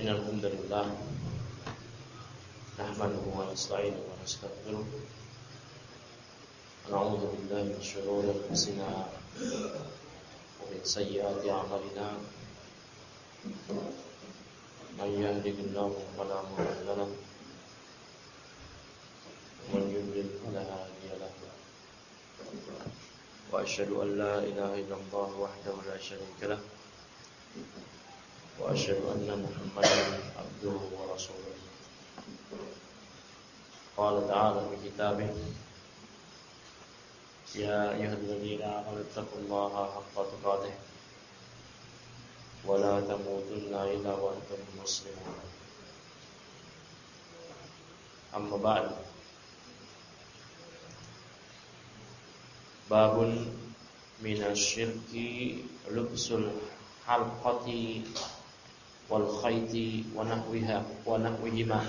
إن الحمد لله نحمده ونستعينه ونستغفره ونعوذ بالله من شرور أنفسنا ومن سيئات أعمالنا من يهده الله فلا مضل له ومن يضلل فلا هادي له وأشهد أن لا إله إلا الله وحده لا شريك له وأشهد أن محمدا عبده ورسوله قال تعالى في كتابه يا أيها الذين آمنوا اتقوا الله حق تقاته ولا تموتن إلا وأنتم مسلمون أما بعد باب من الشرك لبس الحلقة والخيط ونحوهما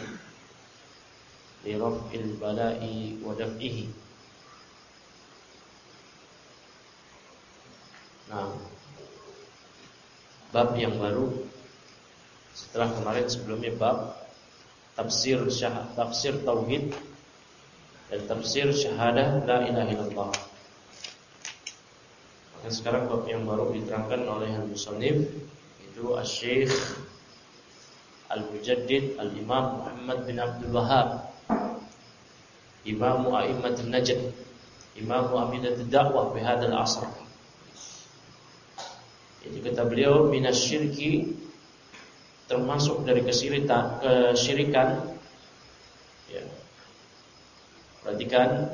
لرفع البلاء ودفعه. Nah, bab yang baru setelah kemarin sebelumnya bab tafsir tauhid dan tafsir syahadah la ilaha illallah. Dan sekarang bab yang baru diterangkan oleh al-musannif itu Asy-Syaikh Al-Mujaddid Al-Imam Muhammad bin Abdul Wahhab, Imam A'immatul Najd, Imam Amidatud Da'wah fi hadzal asr. Jadi kata beliau minasyirki, termasuk dari kesyirikan ya. Perhatikan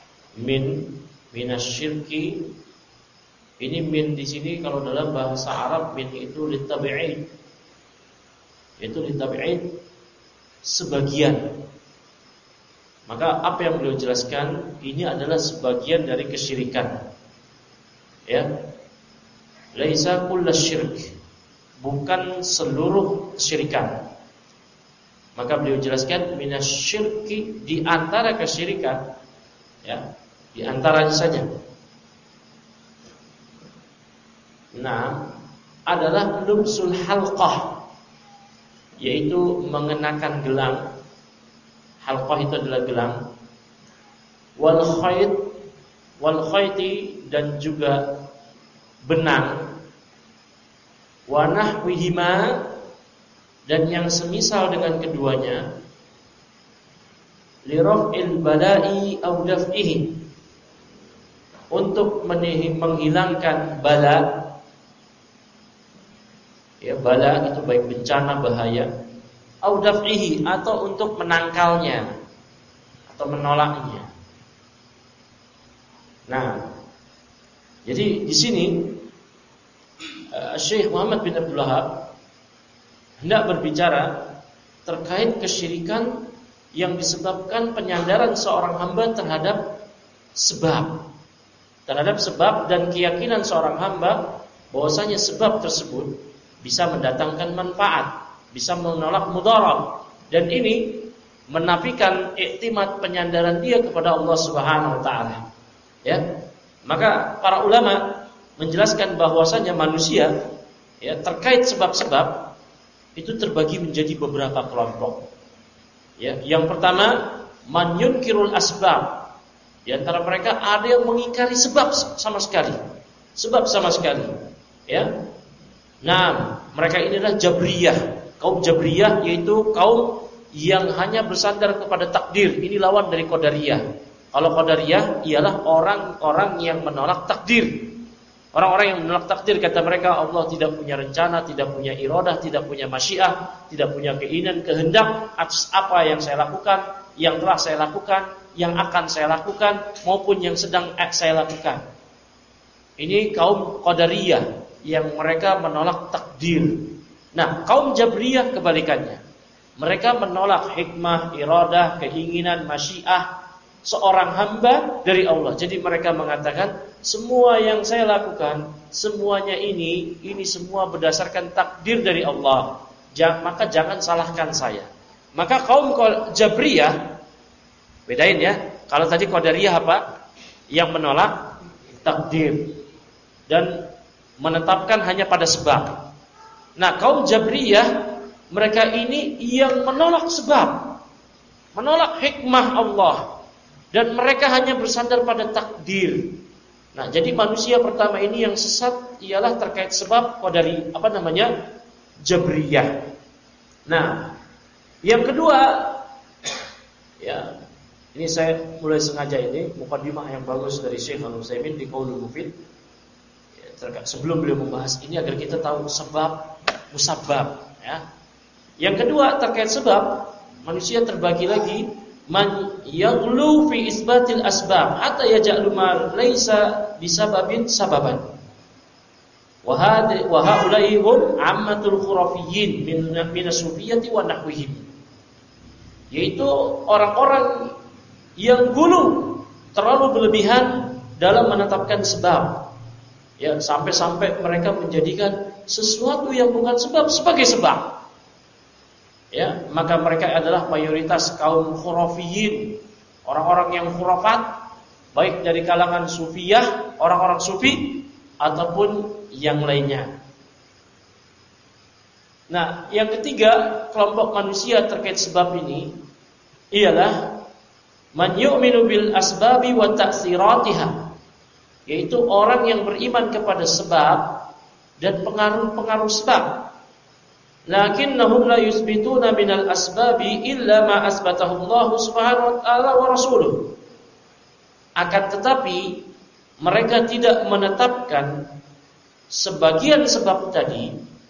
minasyirki. Ini min di sini kalau dalam bahasa Arab min itu litabi'id. Itu litabi'id sebagian. Maka apa yang beliau jelaskan ini adalah sebagian dari kesyirikan. Ya. Laisa kullasyirk, bukan seluruh kesyirikan. Maka beliau jelaskan minasyirki, di antara kesyirikan, ya, di antaranya saja. Nah, adalah lubsul halqah, yaitu mengenakan gelang. Halqah itu adalah gelang. Wal khayti, dan juga benang. Wa nahwihima, dan yang semisal dengan keduanya. Li raf'il bala'i aw daf'ihi, untuk menghilangkan bala. Ya, bala itu baik bencana, bahaya. Au daf'ihi, atau untuk menangkalnya atau menolaknya. Nah, jadi di sini Syekh Muhammad bin Abdul Wahhab hendak berbicara terkait kesyirikan yang disebabkan penyandaran seorang hamba terhadap sebab dan keyakinan seorang hamba bahwasanya sebab tersebut bisa mendatangkan manfaat, bisa menolak mudarat, dan ini menafikan iktimat penyandaran dia kepada Allah Subhanahu wa taala. Ya. Maka para ulama menjelaskan bahwasanya manusia, ya, terkait sebab-sebab itu terbagi menjadi beberapa kelompok. Ya, yang pertama, man yunkirul asbab. Di antara mereka ada yang mengingkari sebab sama sekali. Ya. Nah, mereka inilah Jabriyah. Kaum Jabriyah yaitu kaum yang hanya bersandar kepada takdir. Ini lawan dari Qadariyah. Kalau Qadariyah ialah orang-orang yang menolak takdir. Orang-orang yang menolak takdir, kata mereka Allah tidak punya rencana, tidak punya iradah, tidak punya masyiah, tidak punya keinginan, kehendak atas apa yang saya lakukan, yang telah saya lakukan, yang akan saya lakukan, maupun yang sedang saya lakukan. Ini kaum Qadariyah yang mereka menolak takdir. Nah, kaum Jabriyah kebalikannya. Mereka menolak hikmah, iradah, keinginan, masyiah seorang hamba dari Allah. Jadi mereka mengatakan semua yang saya lakukan, semuanya ini semua berdasarkan takdir dari Allah. Maka jangan salahkan saya. Maka kaum Jabriyah, bedain ya. Kalau tadi Qadariyah apa? Yang menolak takdir dan menetapkan hanya pada sebab. Nah, kaum Jabriyah mereka ini yang menolak sebab, menolak hikmah Allah, dan mereka hanya bersandar pada takdir. Nah, jadi manusia pertama ini yang sesat ialah terkait sebab qadari, Jabriyah. Nah, yang kedua, ya, ini saya mulai sengaja ini mukadimah yang bagus dari Syekh Al-Utsaimin di Qaulul Mufid. Ya, sebelum beliau membahas ini agar kita tahu sebab musabab, ya. Yang kedua terkait sebab, manusia terbagi lagi, man yaghlu fi isbatil asbab hatta yaj'alu ma laysa bisababin sababan. Wa haula'i hum ammatul khurafiyyin min as-sufiyyati wa nahwihim. Yaitu orang-orang yang gulu, terlalu berlebihan dalam menetapkan sebab. Ya, sampai-sampai mereka menjadikan sesuatu yang bukan sebab sebagai sebab. Ya, maka mereka adalah mayoritas kaum khurafiyyin, orang-orang yang khurafat, baik dari kalangan sufiyah, orang-orang sufi, ataupun yang lainnya. Nah, yang ketiga kelompok manusia terkait sebab ini ialah man yu'minu bil asbabi wa ta'siratiha, yaitu orang yang beriman kepada sebab dan pengaruh-pengaruh sebab. Lakinnahum la yusbituna minal asbabi illa ma asbatahu Allah Subhanahu wa ta'ala wa rasuluh. Akan tetapi mereka tidak menetapkan sebagian sebab tadi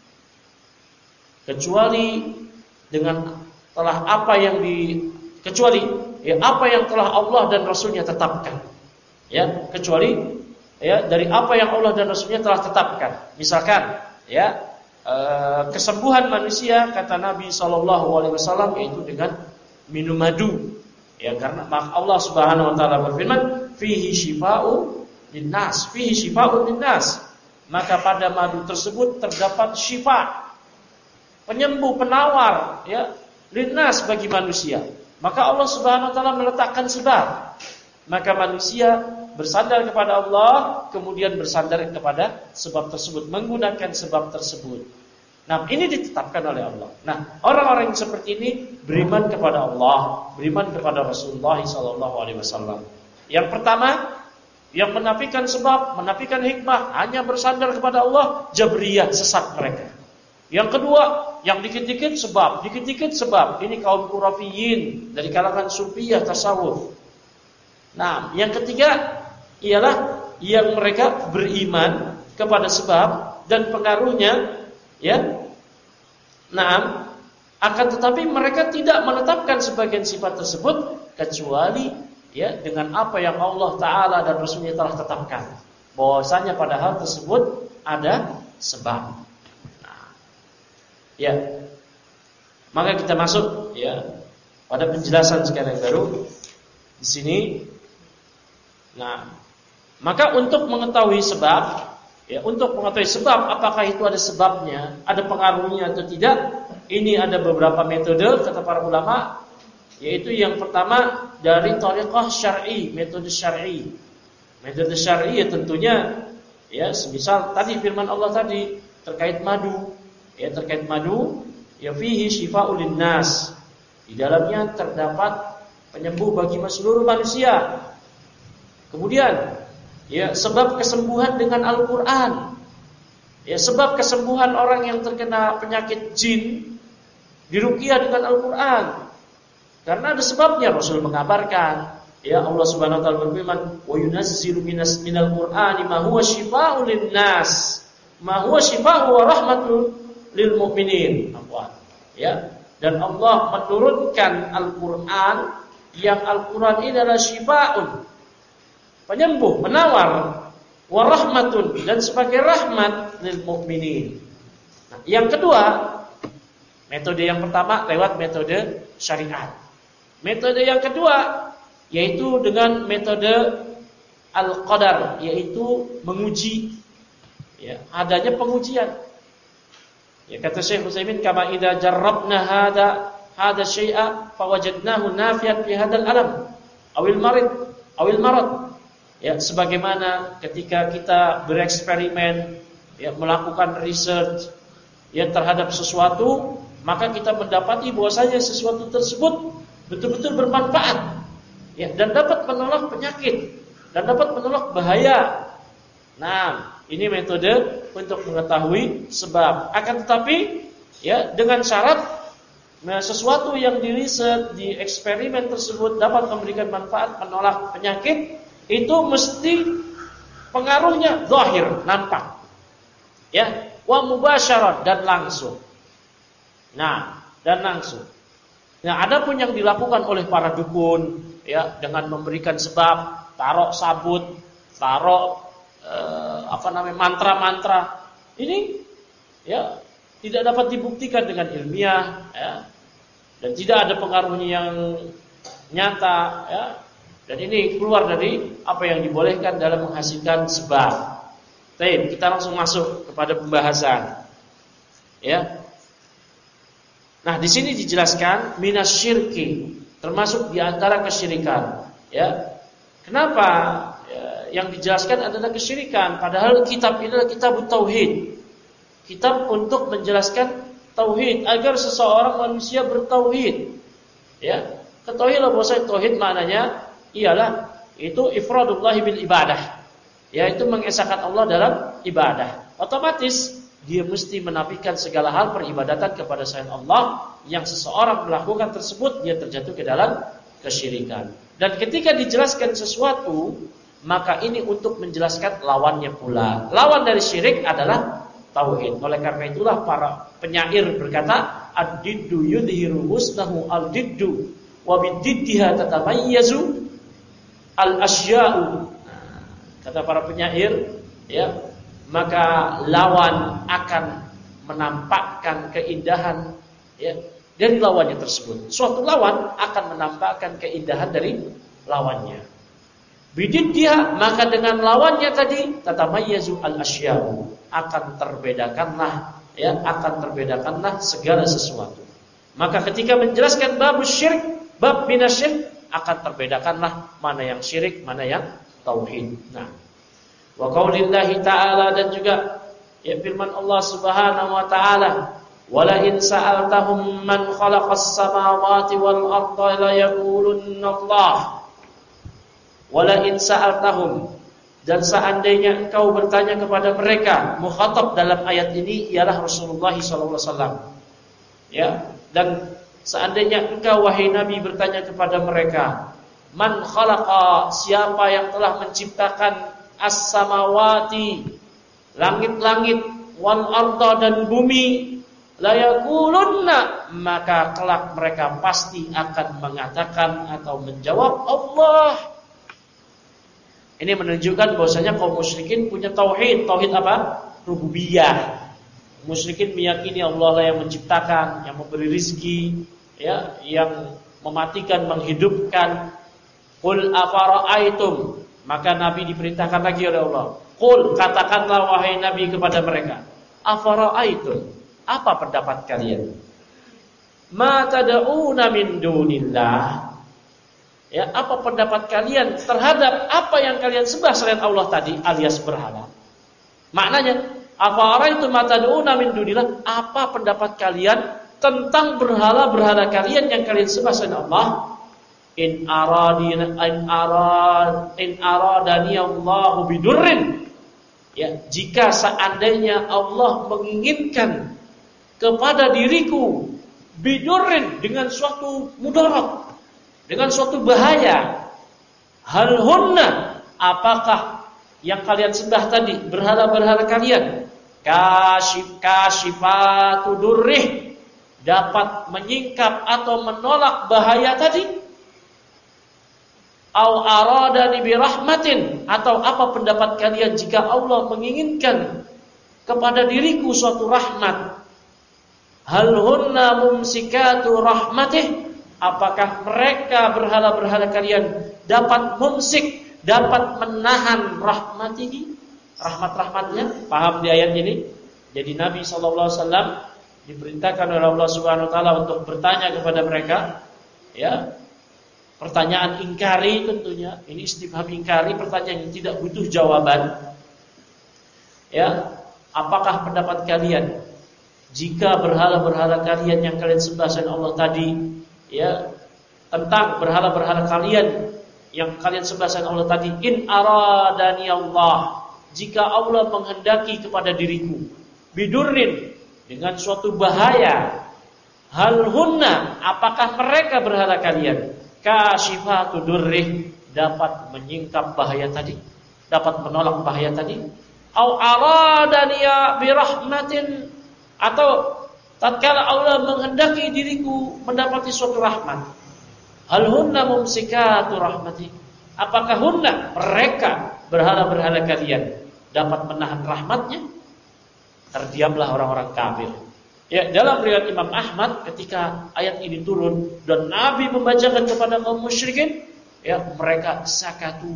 kecuali dengan telah apa yang apa yang telah Allah dan Rasulnya tetapkan. Ya, kecuali dari apa yang Allah dan Rasulnya telah tetapkan. Misalkan, kesembuhan manusia kata Nabi SAW yaitu dengan minum madu. Ya, karena Allah Subhanahu wa taala berfirman, "Fihi syifa'un linnas." Fihi syifa'un linnas. Maka pada madu tersebut terdapat syifa, penyembuh, penawar, linnas bagi manusia. Maka Allah Subhanahu wa taala meletakkan sebab. Maka manusia bersandar kepada Allah, kemudian bersandar kepada sebab tersebut, menggunakan sebab tersebut. Nah, ini ditetapkan oleh Allah. Nah, orang-orang yang seperti ini beriman kepada Allah, beriman kepada Rasulullah SAW. Yang pertama, yang menafikan sebab, menafikan hikmah, hanya bersandar kepada Allah, Jabriyah, sesat mereka. Yang kedua, yang dikit-dikit sebab, dikit-dikit sebab. Ini kaum khurafiyyin dari kalangan sufiyah tasawuf. Nah, yang ketiga ialah yang mereka beriman kepada sebab dan pengaruhnya, Nah, akan tetapi mereka tidak menetapkan sebagian sifat tersebut kecuali dengan apa yang Allah Ta'ala dan Rasulnya telah tetapkan. Bahwasanya pada hal tersebut ada sebab. Maka kita masuk pada penjelasan sekarang baru di sini. Nah, maka untuk mengetahui sebab, apakah itu ada sebabnya, ada pengaruhnya atau tidak, ini ada beberapa metode kata para ulama, yaitu yang pertama dari thariqah syar'i, metode syar'i. Metode syar'i tentunya semisal tadi firman Allah tadi terkait madu. Terkait madu, fihi syifa'ul linnas. Di dalamnya terdapat penyembuh bagi seluruh manusia. Kemudian, sebab kesembuhan dengan Al-Qur'an. Sebab kesembuhan orang yang terkena penyakit jin diruqyah dengan Al-Qur'an. Karena ada sebabnya, Rasul mengabarkan. Allah Subhanahu wa taala berfirman, "Wa yunazzilu minal Qur'ani ma huwa syifaa'un linnas, ma huwa syifaa'un wa rahmatun lil mu'minin." Dan Allah menurunkan Al-Qur'an, yang Al-Qur'an ini adalah syifaa'un, penyembuh, penawar, wa rahmatun, dan sebagai rahmat lil mu'minin. Nah, yang kedua, metode yang pertama lewat metode syariat. Metode yang kedua yaitu dengan metode al-qadar, yaitu menguji, adanya pengujian. Kata Syekh Utsaimin, kama idza jarrabna hada syai'a fawajadnahu nafiyan fi hadzal alam awil marad. Sebagaimana ketika kita bereksperimen, melakukan research terhadap sesuatu, maka kita mendapati bahwasanya sesuatu tersebut betul-betul bermanfaat, ya, dan dapat menolak penyakit dan dapat menolak bahaya. Nah, ini metode untuk mengetahui sebab. Akan tetapi, ya, dengan syarat sesuatu yang diriset, di eksperimen tersebut dapat memberikan manfaat menolak penyakit, itu mesti pengaruhnya zahir, nampak, ya, wa mubasyarat, dan langsung. Nah, dan langsung. Nah, adapun yang dilakukan oleh para dukun, ya, dengan memberikan sebab, taruh sabut, taruh mantra-mantra, ini, ya, tidak dapat dibuktikan dengan ilmiah, ya, dan tidak ada pengaruhnya yang nyata, ya, dan ini keluar dari apa yang dibolehkan dalam menghasilkan sebab. Baik, kita langsung masuk kepada pembahasan, ya. Nah, di sini dijelaskan minasyirki, termasuk di antara kesyirikan, ya. Kenapa yang dijelaskan adalah kesyirikan, padahal kitab ini adalah kitab tauhid. Kitab untuk menjelaskan tauhid agar seseorang manusia bertauhid, ya. Ketahuilah bahwa tauhid maknanya ialah itu ifradullah bil ibadah, yaitu mengesahkan Allah dalam ibadah. Otomatis dia mesti menafikan segala hal peribadatan kepada selain Allah. Yang seseorang melakukan tersebut, dia terjatuh ke dalam kesyirikan. Dan ketika dijelaskan sesuatu, maka ini untuk menjelaskan lawannya pula. Lawan dari syirik adalah tauhid. Oleh karena itulah para penyair berkata, ad-diddu yudhiru husnahu al-diddu wa bid-diddiha tatamayyazu al-asya'u. Kata para penyair, ya, maka lawan akan menampakkan keindahan, ya, dari lawannya tersebut. Suatu lawan akan menampakkan keindahan dari lawannya. Bidid dia, maka dengan lawannya tadi tatamayyazu al-asya'u, akan terbedakanlah, ya, akan terbedakanlah segala sesuatu. Maka ketika menjelaskan bab syirik, bab minasyirk, akan terbedakanlah mana yang syirik, mana yang tauhid. Nah, wa qaulillahi ta'ala, dan juga, ya, firman Allah Subhanahu wa ta'ala, wala in sa'altahum man khalaqas samawati wal arda la yaqulunna Allah. Wala in sa'altahum, dan seandainya engkau bertanya kepada mereka, mukhatab dalam ayat ini ialah Rasulullah SAW, ya, dan seandainya engkau wahai Nabi bertanya kepada mereka, man khalaqa, siapa yang telah menciptakan as-samawati, langit-langit, wal arda, dan bumi, la yaqulunna, maka kelak mereka pasti akan mengatakan atau menjawab Allah. Ini menunjukkan bahwasanya kaum musyrikin punya tauhid. Tauhid apa? Rububiyah. Musyrikin meyakini Allah lah yang menciptakan, yang memberi rizki, ya, yang mematikan, menghidupkan. Qul afara'aitum, maka Nabi diperintahkan lagi oleh Allah. Qul, katakanlah wahai Nabi kepada mereka, afara'aitum, apa pendapat kalian? Ma tad'una min dunillah, ya, apa pendapat kalian terhadap apa yang kalian sembah selain Allah tadi, alias berhala. Maknanya, afara'aitum ma tad'una min dunillah, apa pendapat kalian tentang berhala-berhala kalian yang kalian sembah selain Allah? In aradani Allahu bidurrin, ya, jika seandainya Allah menginginkan kepada diriku bidurrin, dengan suatu mudarat, dengan suatu bahaya, hal hunna, apakah yang kalian sembah tadi, berhala-berhala kalian, kashifatu durrih, dapat menyingkap atau menolak bahaya tadi? Au aradani birahmatin, atau apa pendapat kalian jika Allah menginginkan kepada diriku suatu rahmat? Hal hunna mumsikatu rahmatih, apakah mereka berhala-berhala kalian dapat mumsik, dapat menahan rahmatihi, rahmat-rahmatnya? Paham di ayat ini? Jadi Nabi SAW diperintahkan oleh Allah Subhanahu Wa Taala untuk bertanya kepada mereka, ya, pertanyaan ingkari tentunya. Ini istifham ingkari, pertanyaan yang tidak butuh jawaban. Ya, apakah pendapat kalian jika berhala-berhala kalian yang kalian sembah selain Allah tadi, ya, tentang berhala-berhala kalian yang kalian sembah selain Allah tadi, in aradani Allah, jika Allah menghendaki kepada diriku, bidurrin, dengan suatu bahaya, hal hunna, apakah mereka berhala kalian, kasyifatu durrih, dapat menyingkap bahaya tadi, dapat menolak bahaya tadi, au aradaniya birahmatin, atau tatkala Allah menghendaki diriku mendapati suatu rahmat, hal hunna mumsikatu rahmati, apakah hunna, mereka berhala-berhala kalian dapat menahan rahmatnya? Terdiamlah orang-orang kafir. Ya, dalam riwayat Imam Ahmad ketika ayat ini turun dan Nabi membacakan kepada kaum musyrikin, ya, mereka sakatu,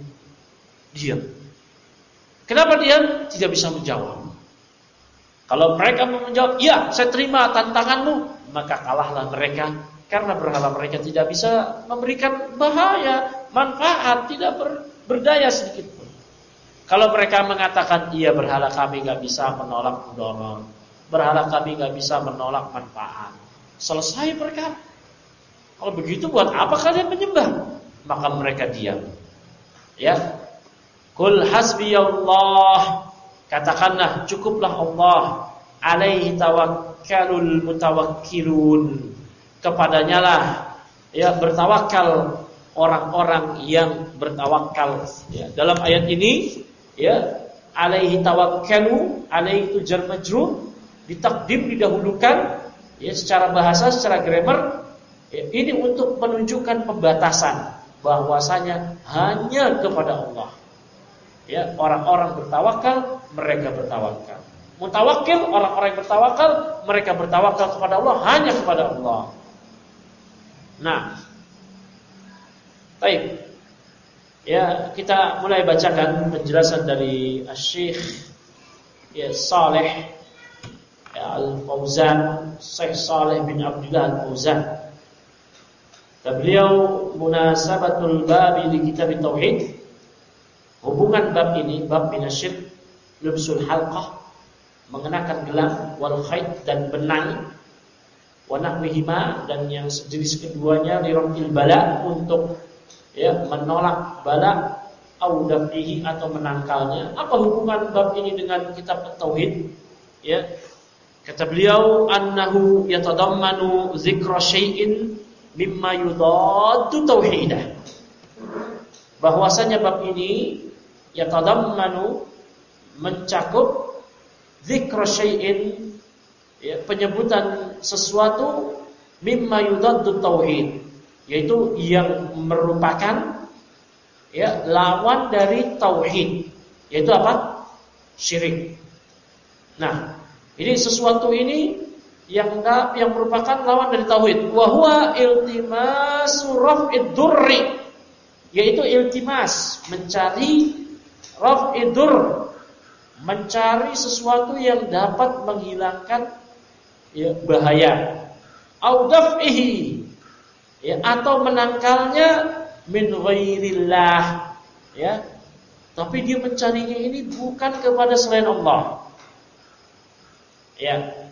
diam. Kenapa diam? Tidak bisa menjawab. Kalau mereka mau menjawab, "Ya, saya terima tantanganmu," maka kalahlah mereka, karena berhala mereka tidak bisa memberikan bahaya, manfaat, tidak berdaya sedikit pun. Kalau mereka mengatakan, "Iya, berhala kami gak bisa menolak mudarat, berhala kami gak bisa menolak manfaat," selesai perkara. Kalau begitu buat apa kalian menyembah? Maka mereka diam. Ya, Qul hasbiyallah, katakanlah cukuplah Allah, alaihi tawakkalul mutawakkilun, kepadanya lah, ya, bertawakal orang-orang yang bertawakal. Ya, dalam ayat ini, ya, alaihi tawakkalu, alaihi itu jar majrur, ditakdim, didahulukan, ya, secara bahasa, secara grammar, ya, ini untuk menunjukkan pembatasan bahwasanya hanya kepada Allah. Ya, orang-orang bertawakal, mereka bertawakal. Mutawakkil, orang-orang yang bertawakal, mereka bertawakal kepada Allah, hanya kepada Allah. Nah, baik. Ya, kita mulai bacakan penjelasan dari Syekh, ya, Saleh, ya, Al-Fauzan, Syekh Saleh bin Abdullah Al-Fauzan. Beliau munasabatul babi li kitab tauhid, hubungan bab ini, bab minasyirk, lubsul halqah, mengenakan gelang, wal khayt, dan benang, wa nahwihima, dan yang sejenis keduanya, lirafil bala, untuk, ya, menolak bala, au daf'ihi, atau menangkalnya. Apa hubungan bab ini dengan kitab tauhid? Ya, kata beliau, annahu yatadammanu dzikra syai'in mimma yudaddu tauhidah, bahwasanya bab ini yatadammanu, mencakup, dzikra syai'in, ya, penyebutan sesuatu, mimma yudaddu tauhid, yaitu yang merupakan, ya, lawan dari tauhid, yaitu apa? Syirik. Nah, ini sesuatu ini yang merupakan lawan dari tauhid. Wa huwa iltimasu raf'id durri, yaitu iltimas, mencari, raf'id dur, mencari sesuatu yang dapat menghilangkan, ya, bahaya, au daf'ihi, ya, atau menangkalnya, min ghairillah, ya, tapi dia mencarinya ini bukan kepada selain Allah. Ya,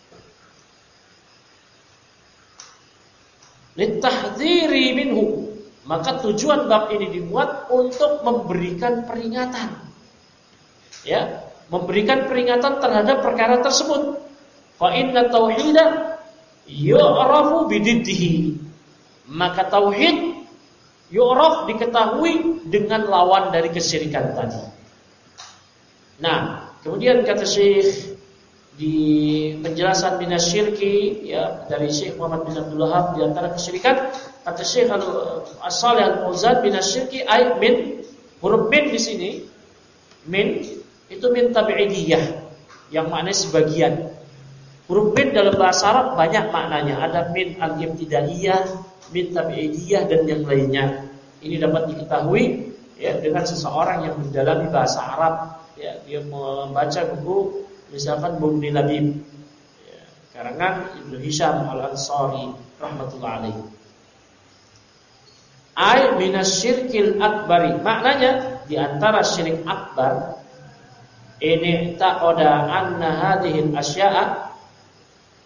litahdziri minhu, maka tujuan bab ini dibuat untuk memberikan peringatan, ya, memberikan peringatan terhadap perkara tersebut. Fa inna tauhida yu'rafu bididdihi, maka tauhid yu'raf, diketahui dengan lawan dari kesyirikan tadi. Nah, kemudian kata Syekh di penjelasan minasyirki, ya, dari Syekh Muhammad bin Abdul Wahab, di antara kesyirikan, kata Syekh As-Salih Al-Fauzan, minasyirki ay min, huruf min di sini, min itu min tabi'idiyah, yang maknanya sebagian. Huruf min dalam bahasa Arab banyak maknanya, ada min al-ibtidaiyah, min tabi'idiyah, dan yang lainnya. Ini dapat diketahui, ya, dengan seseorang yang mendalami bahasa Arab, ya, dia membaca buku misalkan Mughni Labib, ya, karangan Ibnu Hisham Al-Ansari rahmatullah alaihi. Ay minasyirkil akbari, maknanya di antara syirik akbar, ini taqada anna hadhil asya'a,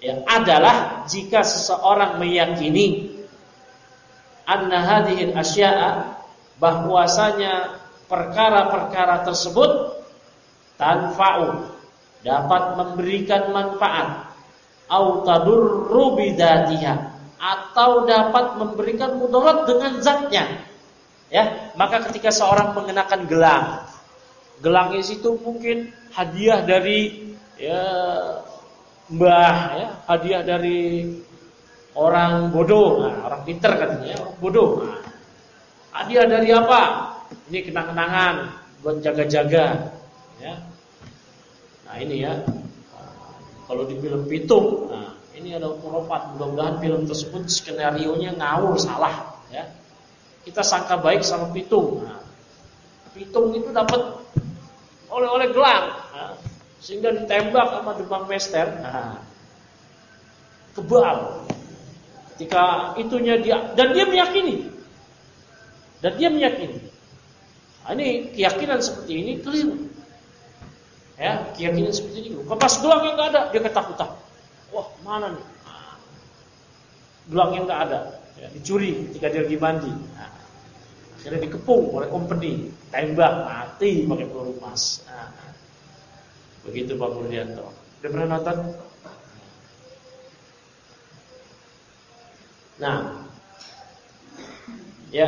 ya adalah jika seseorang meyakini anna hadhil asya'a, bahwasanya perkara-perkara tersebut tanfa'u, dapat memberikan manfaat, au tadurru bidzatiha, atau dapat memberikan mudarat dengan zatnya. Ya, maka ketika seorang mengenakan gelang itu mungkin hadiah dari ya mbah, ya, hadiah dari orang bodoh, orang pinter katanya, orang bodoh. Hadiah dari apa? Ini kenang-kenangan buat jaga-jaga, ya. Nah ini ya, kalau di film Pitung, ini ada khurafat. Mudah-mudahan film tersebut skenarionya ngawur, salah, ya. Kita sangka baik sama Pitung. Pitung itu dapat oleh gelang, sehingga ditembak sama Demang Mester. Kebal. Ketika itunya dia, dan dia meyakini. Ini keyakinan seperti ini keliru. Ya, keyakinan seperti ini keliru. Pas gelang yang nggak ada, dia ketakutan. Wah, mana nih? Gelang yang nggak ada, ya, dicuri ketika dia lagi mandi. Akhirnya dikepung oleh company, tembak, mati pakai peluru emas. Begitu Pak Murdianto. Udah pernah nonton? Nah, ya.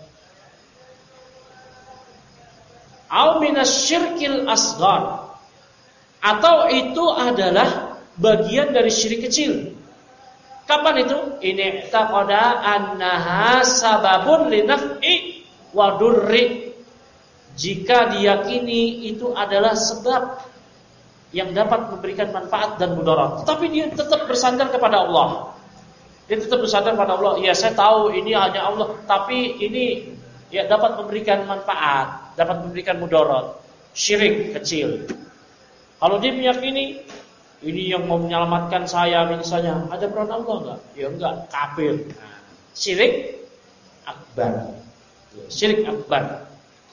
Au minasyirkil asghar, atau itu adalah bagian dari syirik kecil. Kapan itu? Ini taqada annaha sababun linaf'i wa durri. Jika diyakini itu adalah sebab yang dapat memberikan manfaat dan mudarat, tetapi dia tetap bersandar kepada Allah. Dia tetap bersandar pada Allah. Ya, saya tahu ini hanya Allah, tapi ini ya dapat memberikan manfaat, dapat memberikan mudarat. Syirik kecil. Kalau dia meyakini ini yang mau menyelamatkan saya misalnya, ada peran Allah enggak? Ya enggak, kafir. Syirik akbar. Syirik akbar.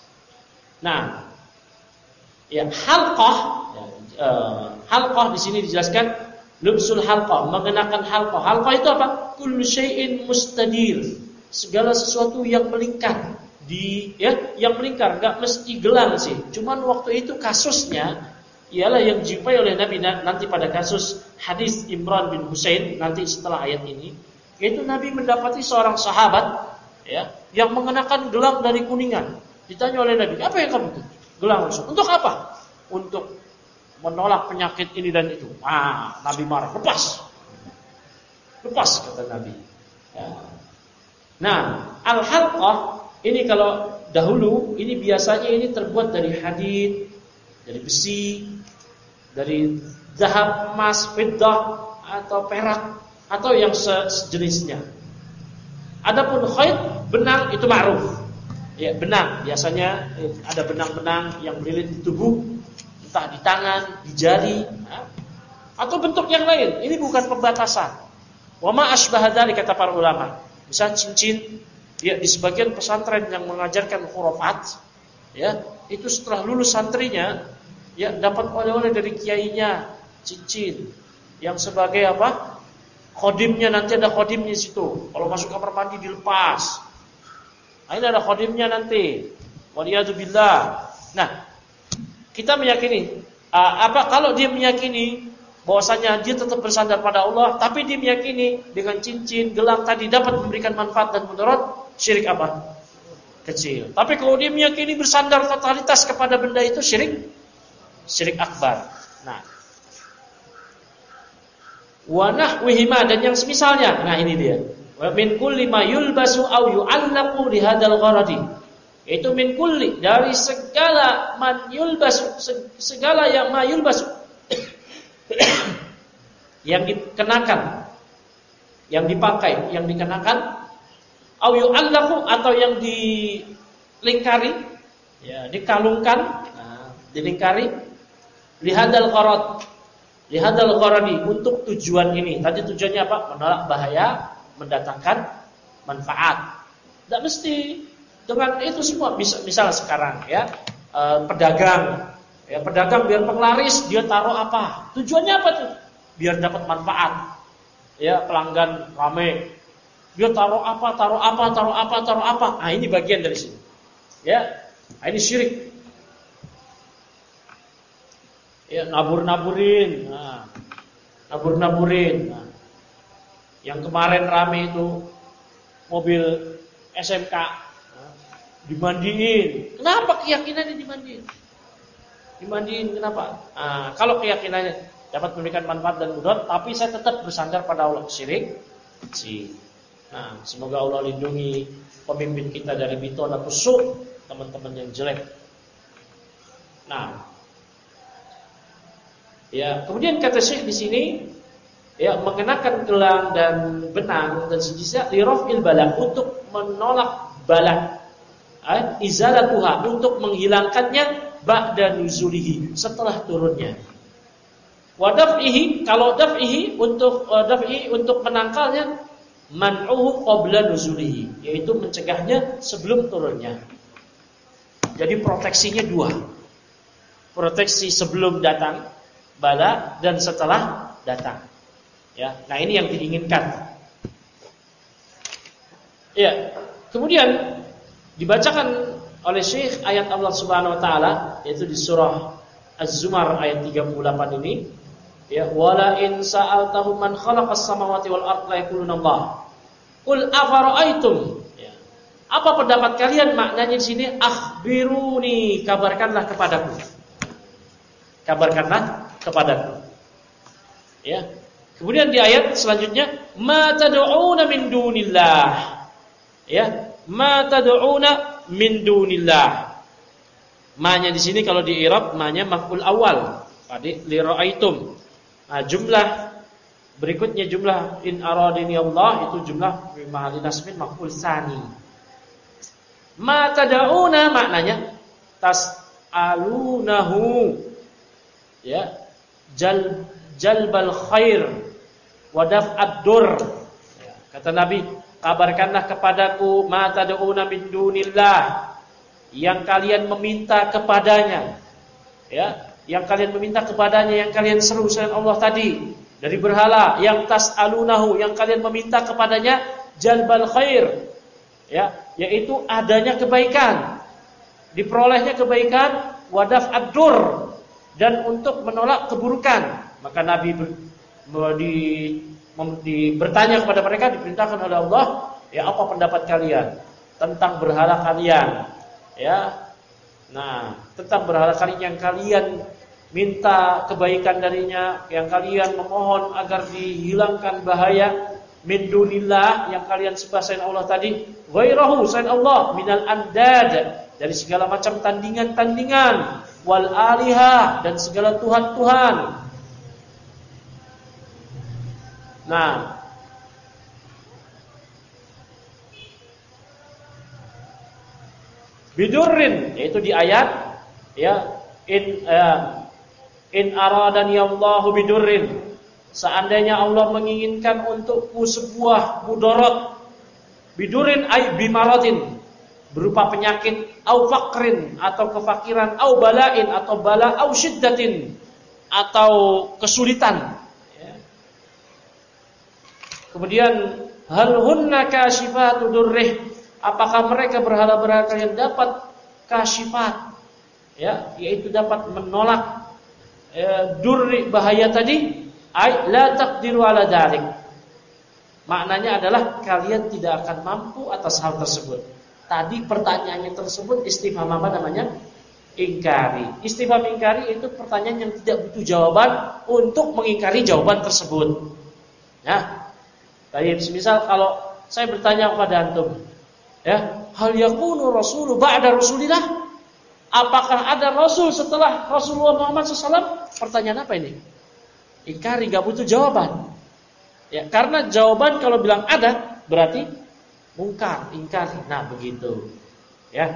Nah, ya halqah, halqah di sini dijelaskan lubsul halqah, mengenakan halqah. Halqah itu apa? Kullu syai'in mustadir, segala sesuatu yang melingkar. Yang melingkar, enggak mesti gelang sih. Cuman waktu itu kasusnya ialah yang dijumpai oleh Nabi nanti pada kasus hadis Imran bin Husain nanti setelah ayat ini, yaitu Nabi mendapati seorang sahabat ya yang mengenakan gelang dari kuningan. Ditanya oleh Nabi, "Apa yang kamu itu?" "Gelang Rasul." "Untuk apa?" "Untuk menolak penyakit ini dan itu." Nabi marah, "Lepas." "Lepas," kata Nabi. Ya. Nah, al-halqah ini kalau dahulu ini biasanya ini terbuat dari hadid, dari besi, dari zahab, emas, fiddah atau perak atau yang sejenisnya. Adapun khayt, benang, itu ma'ruf. Ya, benang biasanya ada benang-benang yang melilit di tubuh, entah di tangan, di jari, atau bentuk yang lain. Ini bukan pembatasan. Wa ma asbaha dzalik, kata para ulama. Misal cincin, ya di sebagian pesantren yang mengajarkan khurafat, ya, itu setelah lulus santrinya, ya dapat oleh-oleh dari kiainya cincin yang sebagai apa? Khodimnya, nanti ada khodimnya di situ. Kalau masuk kamar mandi dilepas. Nah, ini ada khodimnya nanti. Waliyadzubillah. Nah, kita meyakini kalau dia meyakini bahwasanya dia tetap bersandar pada Allah, tapi dia meyakini dengan cincin, gelang tadi dapat memberikan manfaat dan mudarat, syirik apa? Kecil. Tapi kalau dia meyakini bersandar totalitas kepada benda itu, syirik akbar. Nah, wa nahwihima, dan yang semisalnya. Nah, ini dia. Wa min kulli ma yulbasu aw yu'allaqu li hadzal gharadi. Itu min kulli, dari segala man yulbasu, segala yang ma yulbasu yang dikenakan, yang dipakai, yang dikenakan, aw yu'allaqu, atau yang dilingkari, ya, dikalungkan, dilingkari, lihadal gharadi, untuk tujuan ini. Tadi tujuannya apa? Menolak bahaya, mendatangkan manfaat. Tidak mesti dengan itu semua. Misal sekarang ya, pedagang biar penglaris dia taruh apa? Tujuannya apa tuh? biar dapat manfaat. Ya, pelanggan rame. Dia taruh apa. Nah, ini bagian dari sini. Ya. Nah, ini syirik. Ya, nabur-naburin. Nah, nabur-naburin. Nah, yang kemarin rame itu mobil SMK dimandiin. Kenapa keyakinannya dimandiin? Dimandiin kenapa? Nah, kalau keyakinannya dapat memberikan manfaat dan mudarat, tapi saya tetap bersandar pada Allah, syirik. Nah, semoga Allah lindungi pemimpin kita dari biton atau teman-teman yang jelek. Nah, ya, kemudian kata Syekh di sini, ya, mengenakan gelang dan benang dan sejenisnya lirafil bala, untuk menolak bala, izalatuha, untuk menghilangkannya ba'da nuzulihi, setelah turunnya. Wa daf'ihi, kalau daf'ihi untuk menangkalnya, man'uhu qabla nuzulihi, yaitu mencegahnya sebelum turunnya. Jadi proteksinya dua. Proteksi sebelum datang bala dan setelah datang. Ya, nah ini yang diinginkan. Ya, kemudian dibacakan oleh Syekh ayat Allah Subhanahu wa taala, yaitu di surah Az-Zumar ayat 38 ini, ya, wala in sa'altahum man khalaqas samawati wal ardh la yaquluna Allah. Qul afara'aitum, ya. Apa pendapat kalian? Maknanya di sini akhbiruni, kabarkanlah kepadaku. Kabarkanlah kepadaku. Ya. Kemudian di ayat selanjutnya, ma tad'una min dunillah. Ya, ma tad'una min dunillah. Ma-nya di sini kalau di i'rab ma-nya maf'ul awal. Tadi li ra'aitum. Nah, jumlah berikutnya jumlah in aradini Allah itu jumlah fi mahalli nasbin maf'ul tsani. Ma tad'una maknanya tas'alunahu. Ya, jalbal khair wa daf'ad dur. Ya, kata Nabi, kabarkanlah kepadaku ma tad'una min dunillah, yang kalian meminta kepadanya. Ya, yang kalian meminta kepadanya, yang kalian seru selain Allah tadi dari berhala, yang tas'alunahu, yang kalian meminta kepadanya jalbal khair. Ya, yaitu adanya kebaikan, diperolehnya kebaikan, wa daf'ad dur, dan untuk menolak keburukan. Maka Nabi bertanya kepada mereka, diperintahkan oleh Allah, ya, apa pendapat kalian tentang berhala kalian? Ya, nah, tentang berhala kalian yang kalian minta kebaikan darinya, yang kalian memohon agar dihilangkan bahaya, min dunillah, yang kalian sembah selain Allah tadi, ghairahu, selain Allah, minal andad, dari segala macam tandingan-tandingan, wal alihah, dan segala tuhan-tuhan. Nah, bidurrin, yaitu di ayat, ya, in aradani Allahu bidurrin, seandainya Allah menginginkan untukku sebuah mudarat, bidurrin ay bimaradin, berupa penyakit, au faqrin, atau kefakiran, au balain, atau bala, au syiddatin, atau kesulitan. Ya. Kemudian hal hunna kasyifatu durrih, apakah mereka berhala-berhala yang dapat kasyifat, ya, yaitu dapat menolak durri, bahaya tadi, ay la taqdiru ala dzalik. Maknanya adalah kalian tidak akan mampu atas hal tersebut. Tadi pertanyaannya tersebut istifham apa namanya? Ingkari. Istifham ingkari itu pertanyaan yang tidak butuh jawaban untuk mengingkari jawaban tersebut. Ya. Baik, misal kalau saya bertanya kepada antum, ya, hal yakunu rasulu ba'da rasulillah? Apakah ada rasul setelah Rasulullah Muhammad SAW? Pertanyaan apa ini? Ingkari, enggak butuh jawaban. Ya, karena jawaban kalau bilang ada berarti mungkar, ingkar. Nah, begitu. Ya.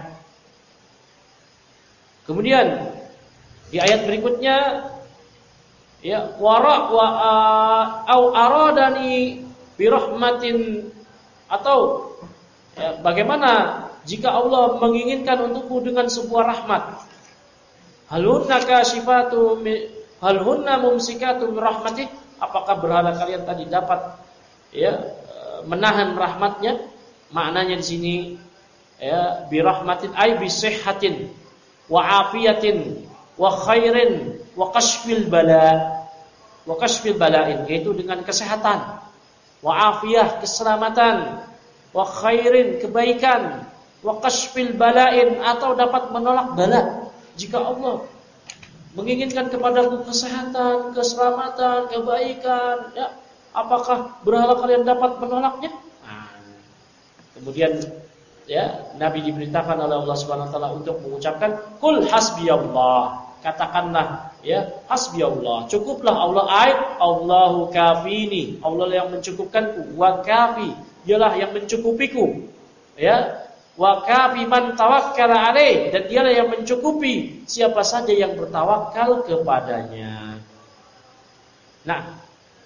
Kemudian di ayat berikutnya, ya, au aradani birahmatin, atau, ya, bagaimana jika Allah menginginkan untukku dengan sebuah rahmat? Hal hunna mumsikatu rahmatih, apakah berhala kalian tadi dapat menahan rahmatnya? Maknanya di sini bi rahmatin ay bi sihhatin wa afiyatin wa khairin wa kashfil bala'in, yaitu dengan kesehatan, wa afiyah keselamatan, wa khairin kebaikan, wa kashfil bala'in atau dapat menolak bala. Jika Allah menginginkan kepadaku kesehatan, keselamatan, kebaikan, apakah berhala kalian dapat menolaknya? Kemudian Nabi diperintahkan oleh Allah Subhanahu wa taala untuk mengucapkan qul hasbiyallah. Katakanlah hasbiyallah, cukuplah Allah, Allahu kafini, Allah yang mencukupkanku, wa kafi, dialah yang mencukupiku, wa kafi man tawakkala alaih, dan dialah yang mencukupi siapa saja yang bertawakal kepadanya. Nah,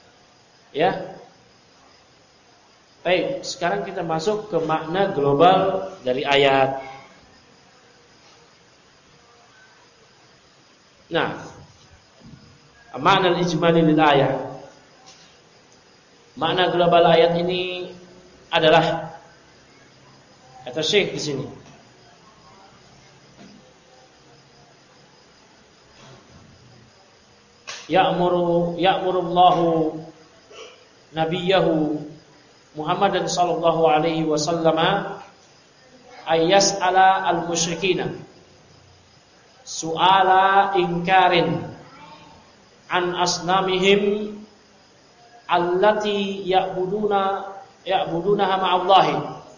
baik, sekarang kita masuk ke makna global dari ayat. Nah, makna al-ijmali lil ayat. Makna global ayat ini adalah, kata Syekh di sini, ya'murullahu nabiyahu Muhammadan sallallahu alaihi wasallam ayyas'ala al-musyrikina su'ala inkarin an asnamihim allati ya'budunaha ma'allahi.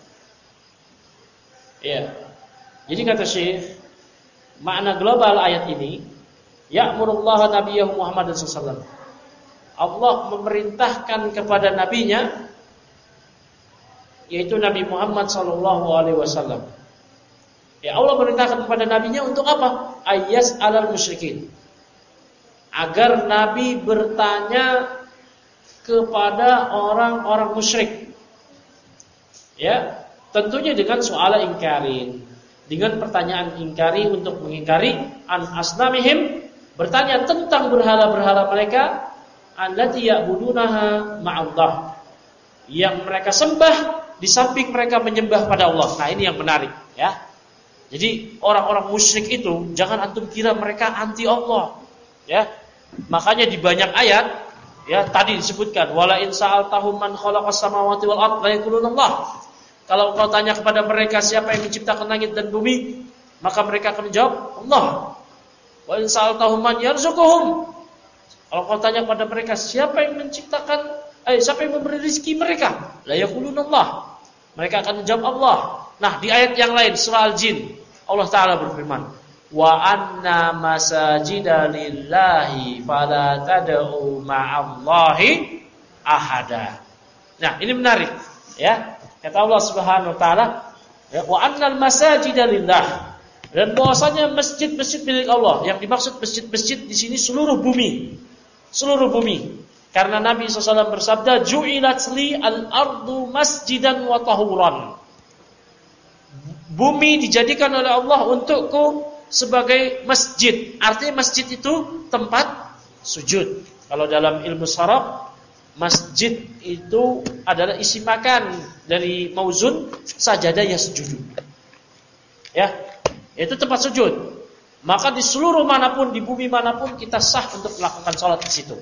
Jadi kata Syekh, makna global ayat ini, ya'murullahu nabiyahu Muhammadan sallallahu alaihi wasallam, Allah memerintahkan kepada nabinya, yaitu Nabi Muhammad sallallahu alaihi wasallam. Allah memerintahkan kepada nabinya untuk apa? Ayyas alal musyrikin, agar nabi bertanya kepada orang-orang musyrik. Tentunya dengan soal ingkarin, dengan pertanyaan ingkari untuk mengingkari an asnamihim, bertanya tentang berhala-berhala mereka, allati ya'budunaha ma'allah, yang mereka sembah di samping mereka menyembah pada Allah. Nah, ini yang menarik, Jadi orang-orang musyrik itu jangan antum kira mereka anti Allah, Makanya di banyak ayat, tadi disebutkan wala in sa'altahum man khalaqas samawati wal ardh la yaquluna Allah. Kalau kau tanya kepada mereka siapa yang menciptakan langit dan bumi, maka mereka akan menjawab Allah. Wa in sa'altahum man yarzuquhum. Kalau kau tanya kepada mereka siapa yang menciptakan, siapa yang memberi rezeki mereka, la yaquluna Allah. Mereka akan menjawab Allah. Nah, di ayat yang lain surah Al-Jin, Allah Ta'ala berfirman, wa anna masajida lillahi fala tad'u ma'allahi ahada. Nah, ini menarik, Kata Allah Subhanahu wa taala, wa annal masajida lillah, dan bahwasanya masjid-masjid milik Allah. Yang dimaksud masjid-masjid di sini seluruh bumi. Seluruh bumi. Karena Nabi SAW bersabda, ju'ilat li al-ardu masjidan wa tahuran. Bumi dijadikan oleh Allah untukku sebagai masjid. Artinya masjid itu tempat sujud. Kalau dalam ilmu sharaf, masjid itu adalah isi makan dari mauzun sajadah yasjudu. Itu tempat sujud. Maka di seluruh manapun, di bumi manapun kita sah untuk melakukan sholat di situ.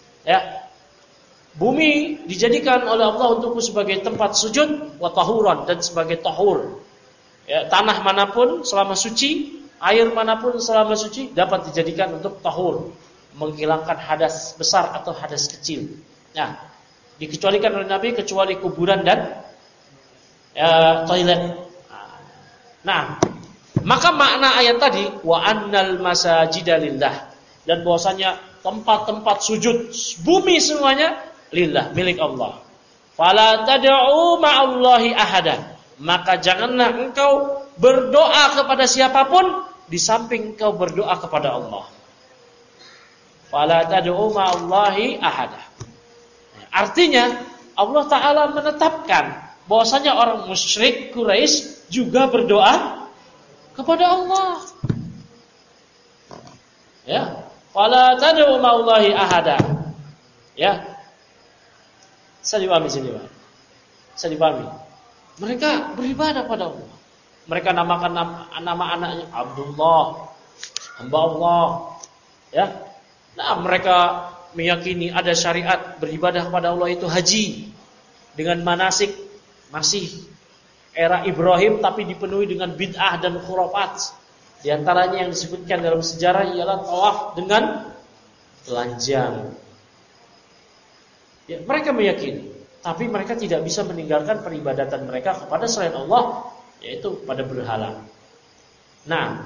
Bumi dijadikan oleh Allah untukku sebagai tempat sujud wa tahuran, dan sebagai tahur. Tanah manapun selama suci, air manapun selama suci dapat dijadikan untuk tahur, menghilangkan hadas besar atau hadas kecil. Nah, dikecualikan oleh Nabi kecuali kuburan dan toilet. Nah, maka makna ayat tadi wa annal masajida lillah, dan bahwasanya tempat-tempat sujud bumi semuanya lillah, milik Allah. Fala tad'u ma'allahi ahada, maka janganlah engkau berdoa kepada siapapun di samping engkau berdoa kepada Allah. Fala tad'u ma'allahi ahada. Artinya Allah Ta'ala menetapkan bahwasanya orang musyrik Quraisy juga berdoa kepada Allah. Fala tad'u ma'allahi ahada. Ya. Saya dipahami sini, Pak. Saya dipahami. Mereka beribadah pada Allah. Mereka namakan nama anaknya Abdullah, hamba Allah. Ya. Nah, mereka meyakini ada syariat beribadah kepada Allah itu haji dengan manasik, masih era Ibrahim tapi dipenuhi dengan bid'ah dan khurafat. Di antaranya yang disebutkan dalam sejarah ialah tawaf dengan telanjang. Ya, mereka meyakini, tapi mereka tidak bisa meninggalkan peribadatan mereka kepada selain Allah, yaitu pada berhala. Nah,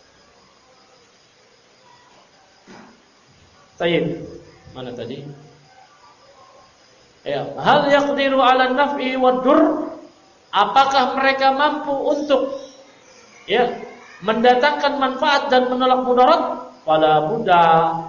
tayyib, mana tadi? Ya, hal yaqdiru 'ala an-naf'i wad-dur? Apakah mereka mampu untuk mendatangkan manfaat dan menolak mudarat? Wala budda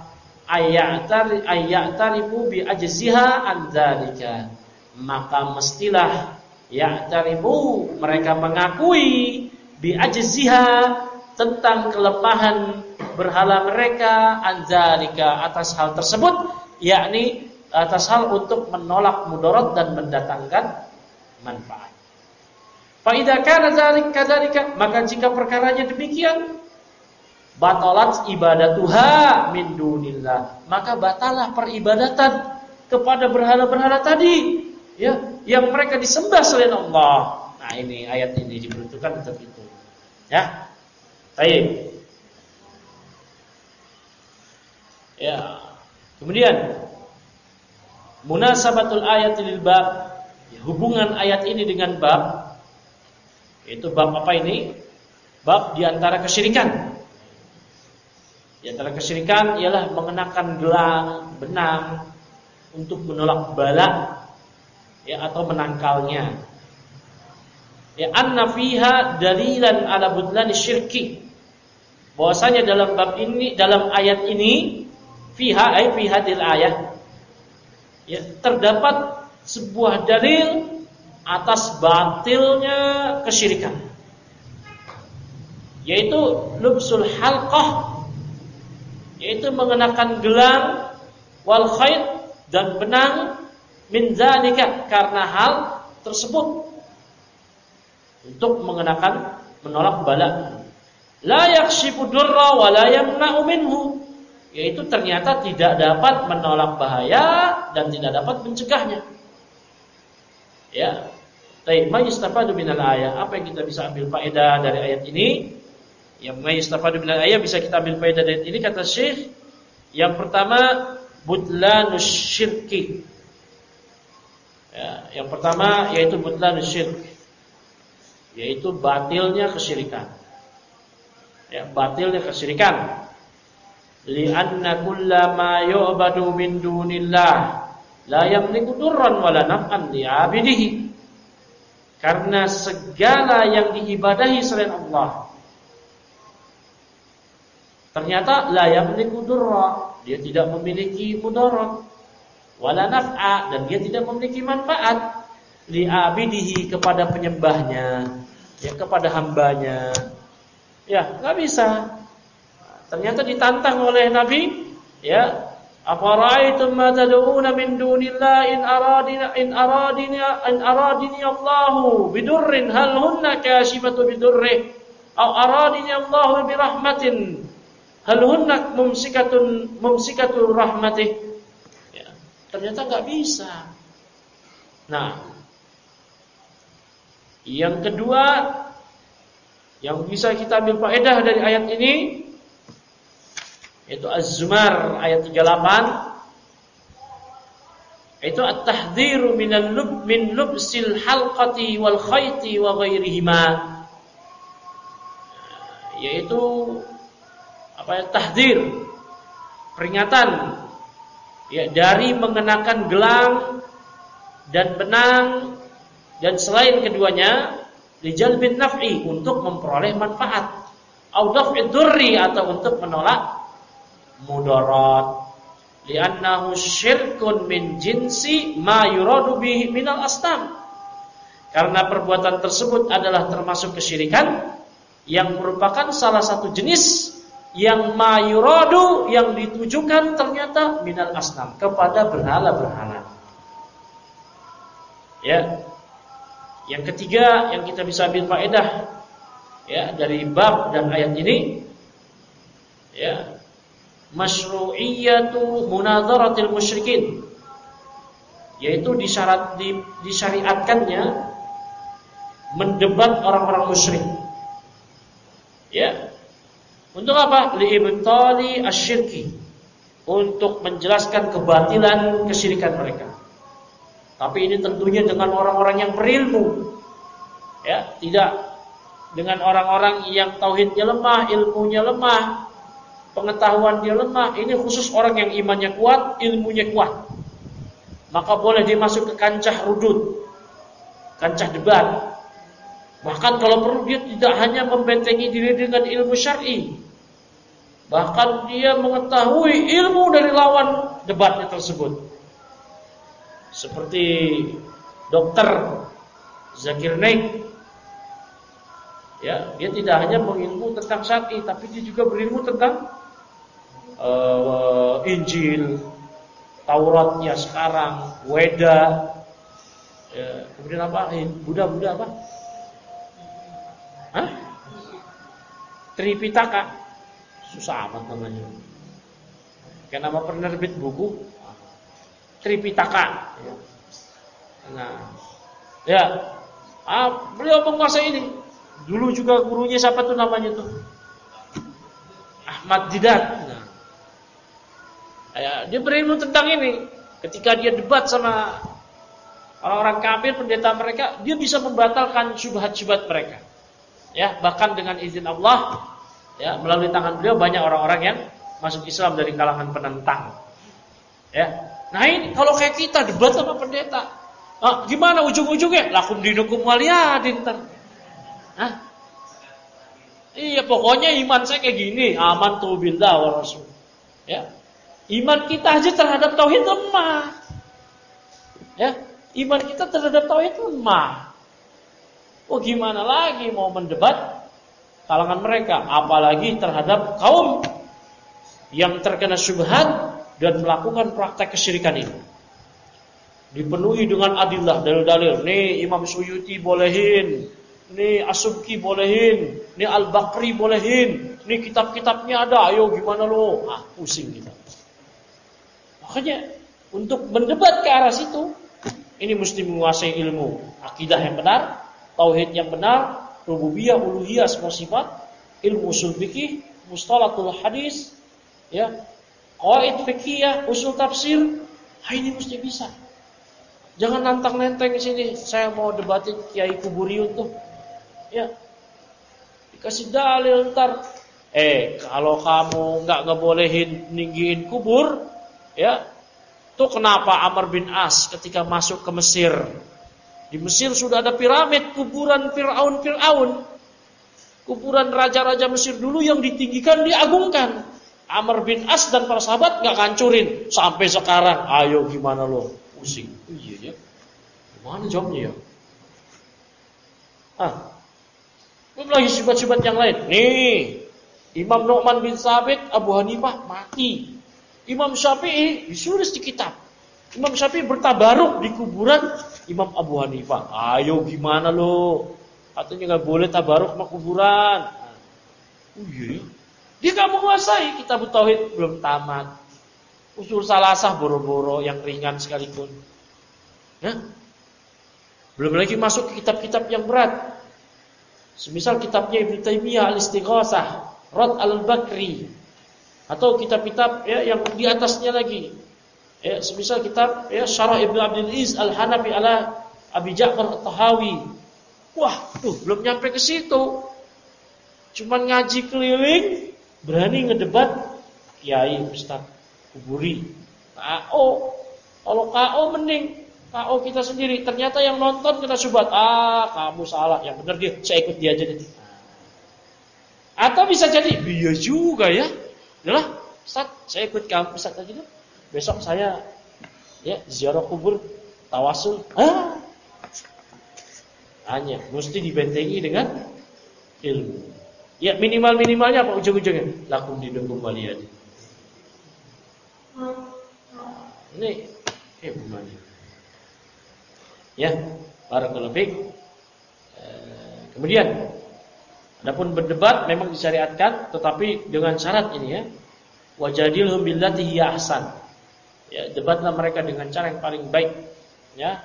ayya'tarifu bi ajziha an dzalika. Maka mestilah ya'tarifu, mereka mengakui bi ajziha, tentang kelemahan berhala mereka, an dzalika, atas hal tersebut, yakni atas hal untuk menolak mudarat dan mendatangkan manfaat. Fa idza kana dzalika, maka jika perkaranya demikian, batalat ibadatuha min dunillah, maka batalah peribadatan kepada berhala-berhala tadi, ya, yang mereka disembah selain Allah. Nah, ini ayat ini diperuntukkan untuk itu. Ya. Baik. Ya. Kemudian munasabatul ayat lil bab, ya, hubungan ayat ini dengan bab, itu bab apa ini? Bab di antara kesyirikan. Di antara kesyirikan ialah mengenakan gelang, benang untuk menolak bala, ya, atau menangkalnya. Ya, anna fiha dalilan ala budlani syirki. Bahwasanya dalam bab ini, dalam ayat ini, fiha ay fi hadil ayat, ya, terdapat sebuah dalil atas batilnya kesyirikan, yaitu lubsul halqah, yaitu mengenakan gelang, wal khayt, dan benang, min zalika, karena hal tersebut, untuk menolak bala. La yakshifu durra wa la yamna'u minhu, yaitu ternyata tidak dapat menolak bahaya dan tidak dapat mencegahnya. Ya. Baik, ma yustafadu minal ayat, apa yang kita bisa ambil faedah dari ayat ini? Yang ma yustafadu minal ayat bisa kita ambil faedah dari ayat ini, kata Syekh, yang pertama butlanus syirki. Ya, yang pertama yaitu butlanus syirk, yaitu batilnya kesyirikan. Ya, batilnya kesyirikan. Li'anna kullama yu'badu min dunillah la yamliku durran wala naf'an li'abidihi. Karena segala yang diibadahi selain Allah ternyata la yamliku durra, dia tidak memiliki mudarat, wala naf'a, dan dia tidak memiliki manfaat, li'abidihi, kepada penyembahnya, ya, kepada hambanya. Ya, enggak bisa. Ternyata ditantang oleh Nabi, ya, afara'aitum ma tad'una min dunillah in aradini Allahu bidurrin hal hunna kashifatu bidurri aw aradini Allahu birahmatin hal hunna mumsikatu rahmatih. Ya, ternyata enggak bisa. Nah, yang kedua yang bisa kita ambil faedah dari ayat ini, yaitu Az-Zumar ayat 38, itu at-tahdhiru min lubsil halqati wal khayti wa ghairihima, yaitu tahdhir, peringatan, ya, dari mengenakan gelang dan benang dan selain keduanya, lijalbin naf'i, untuk memperoleh manfaat, au daf'id durri, atau untuk menolak mudarat. Li'annahu syirkun min jinsi ma yuradu bihi minal asnam. Karena perbuatan tersebut adalah termasuk kesyirikan yang merupakan salah satu jenis yang mayuradu yang ditujukan ternyata minal asnam, kepada berhala-berhala. Ya. Yang ketiga yang kita bisa ambil faedah ya dari bab dan ayat ini, ya, masyru'iyatu munadzaratil musyrikin, yaitu disyariatkannya mendebat orang-orang musyrik. Ya. Untuk apa? Li'ibtali asyirki, untuk menjelaskan kebatilan kesyirikan mereka. Tapi ini tentunya dengan orang-orang yang berilmu. Ya, tidak dengan orang-orang yang tauhidnya lemah, ilmunya lemah, pengetahuan dia lemah. Ini khusus orang yang imannya kuat, ilmunya kuat. Maka boleh dia masuk ke kancah rudud, kancah debat. Bahkan kalau perlu dia tidak hanya membentengi diri dengan ilmu syar'i, bahkan dia mengetahui ilmu dari lawan debatnya tersebut. Seperti Dr. Zakir Naik, ya, dia tidak hanya berilmu tentang syar'i, tapi dia juga berilmu tentang Injil, Tauratnya sekarang, Weda, ya, kemudian apa? Buddha apa? Hah? Tripitaka, susah amat namanya. Kayak nama penerbit buku Tripitaka. Nah, ya, beliau menguasai ini. Dulu juga gurunya siapa tuh namanya tuh? Ahmad Didat. Nah, ya, dia berilmu tentang ini. Ketika dia debat sama orang-orang kafir, pendeta mereka, dia bisa membatalkan syubhat-syubhat mereka. Ya, bahkan dengan izin Allah, ya, melalui tangan beliau banyak orang-orang yang masuk Islam dari kalangan penentang. Ya. Nah, ini kalau kayak kita debat sama pendeta, gimana ujung-ujungnya? Lakum dinukum waliyadin. Hah? Iya, pokoknya iman saya kayak gini, amantu billah wa rasul. Ya. Iman kita aja terhadap tauhid lemah. Ya, iman kita terhadap tauhid lemah. Oh, gimana lagi mau mendebat kalangan mereka, apalagi terhadap kaum yang terkena syubhat dan melakukan praktek kesyirikan ini. Dipenuhi dengan adillah, dalil-dalil. Nih Imam Suyuti bolehin, nih As-Subki bolehin, nih Al-Baqri bolehin, nih kitab-kitabnya ada. Ayo gimana lo? Pusing kita. Makanya untuk mendebat ke arah situ, ini mesti menguasai ilmu akidah yang benar, tauhid yang benar, rububiyah, uluhiyah, semua sifat, ilmu usul fikih, mustalahul hadis, ya, qawaid fikih, usul tafsir. Ini mesti bisa. Jangan nantang-nenteng di sini. Saya mau debatin Kiai Kuburiyun tuh. Ya. Dikasih dalil ntar. Kalau kamu enggak ngebolehin ninggiin kubur, ya. Tuh kenapa Amr bin As ketika masuk ke Mesir, di Mesir sudah ada piramid kuburan Fir'aun. Kuburan raja-raja Mesir dulu yang ditinggikan, diagungkan. Amr bin As dan para sahabat gak hancurin sampai sekarang. Ayo gimana lo? Pusing. Iya ya. Gimana jawabnya ya? Belum lagi syubhat-syubhat yang lain. Nih, Imam Nu'man bin Sabit, Abu Hanifah mati. Imam Syafi'i disulis di kitab. Imam Syafi'i bertabaruk di kuburan Imam Abu Hanifah. Ayo gimana lo? Katanya gak boleh tabaruk sama kuburan. Iya. Dia gak menguasai kitab tauhid, belum tamat. Usul salasah boro-boro yang ringan sekalipun. Ya? Belum lagi masuk ke kitab-kitab yang berat. Semisal kitabnya Ibnu Taimiyah Al-Istighasah, Rad Al-Bakri, atau kitab-kitab ya yang di atasnya lagi. Ya, semisal kitab ya Syarah Ibnu Abdul Aziz Al-Hanafi ala Abi Ja'far At-Tahawi. Wah, belum nyampe ke situ. Cuman ngaji keliling, berani ngedebat kiai, ustaz, kuburi. KO. Kalau KO mending KO kita sendiri. Ternyata yang nonton kena syubhat. Kamu salah. Yang benar dia, saya ikut dia aja nanti. Atau bisa jadi, iya juga ya. Yalah, Ustaz, saya ikut kamu Ustaz aja deh. Besok saya ya ziarah kubur, tawasul. Hanya mesti dibentengi dengan ilmu. Ya minimalnya apa ujung-ujungnya? Lakum dinukum waliyadin. Ini bagaimana? Ya, barakallahu fiik. Kemudian adapun berdebat memang disyariatkan, tetapi dengan syarat ini ya. Wajadilhum billati hiya ahsan. Ya, debatlah mereka dengan cara yang paling baik, ya.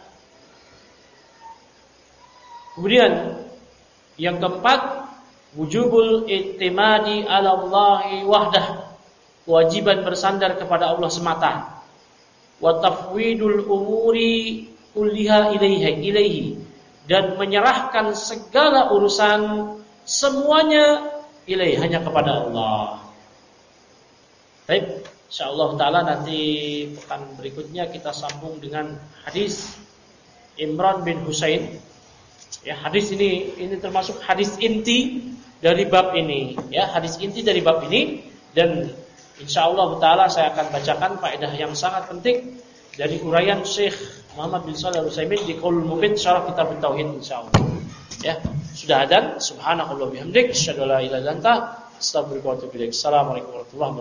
Kemudian yang keempat, wujubul i'timadi 'ala Allahi wahdah. Kewajiban bersandar kepada Allah semata. Wa tafwidul umuri kulliha ilaihi, dan menyerahkan segala urusan semuanya ilaihi, hanya kepada Allah. Baik, insyaallah taala nanti pekan berikutnya kita sambung dengan hadis Imran bin Husain. Ya, hadis ini termasuk hadis inti dari bab ini, ya, hadis inti dari bab ini, dan insyaallah taala saya akan bacakan faedah yang sangat penting dari uraian Syekh Muhammad bin Shalih Al-Utsaimin di Qaulul Mufid syarah kitab Tauhid insyaallah. Ya, sudah adzan. Subhanakallah bihamdik, asyhadu an la ilaha illa anta, astaghfiruka wa atubu ilaik. Assalamualaikum warahmatullahi wabarakatuh.